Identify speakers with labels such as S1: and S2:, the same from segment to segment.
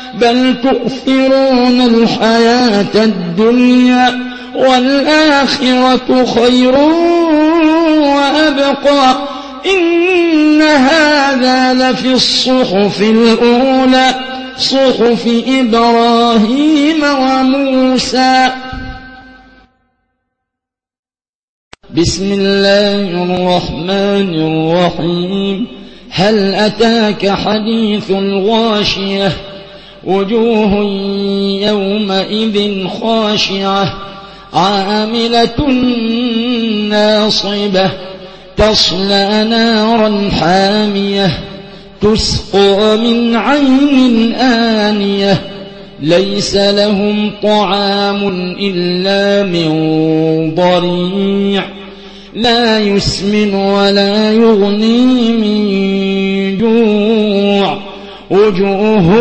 S1: بل تؤثرون الحياة الدنيا والآخرة خير وأبقى إن هذا لفي الصحف الأولى صحف إبراهيم وموسى. بسم الله الرحمن الرحيم. هل أتاك حديث الغاشية وجوه يومئذ خاشعة عاملة ناصبة تصلى نارا حامية تسقى من عين آنية ليس لهم طعام إلا من ضريع لا يسمن ولا يغني من جوع وجوه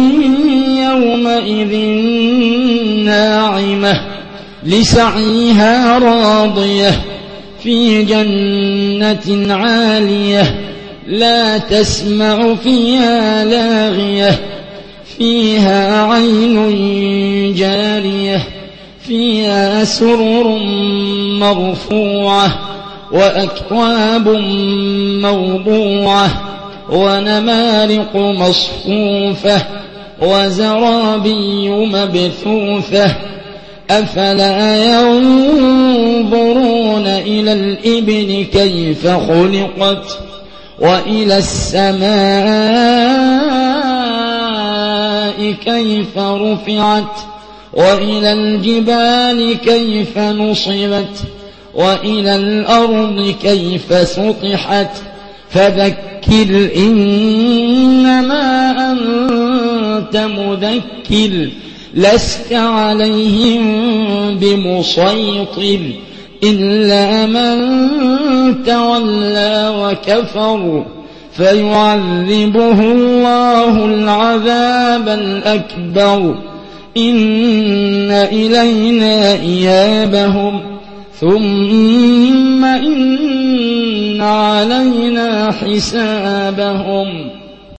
S1: يومئذ ناعمة لسعيها راضية في جنة عالية لا تسمع فيها لاغية فيها عين جارية فيها سرر مرفوعة وأكواب موضوعة ونمارق مصفوفة وزرابي مبثوثة أفلا ينظرون إلى الإبل كيف خلقت وإلى السماء كيف رفعت وإلى الجبال كيف نصبت وإلى الأرض كيف سطحت فذكر إنما أنت مذكر لست عليهم بمسيطر إلا من تولى وكفر فيعذبه الله العذاب الأكبر إن إلينا إيابهم ثم إن علينا حسابهم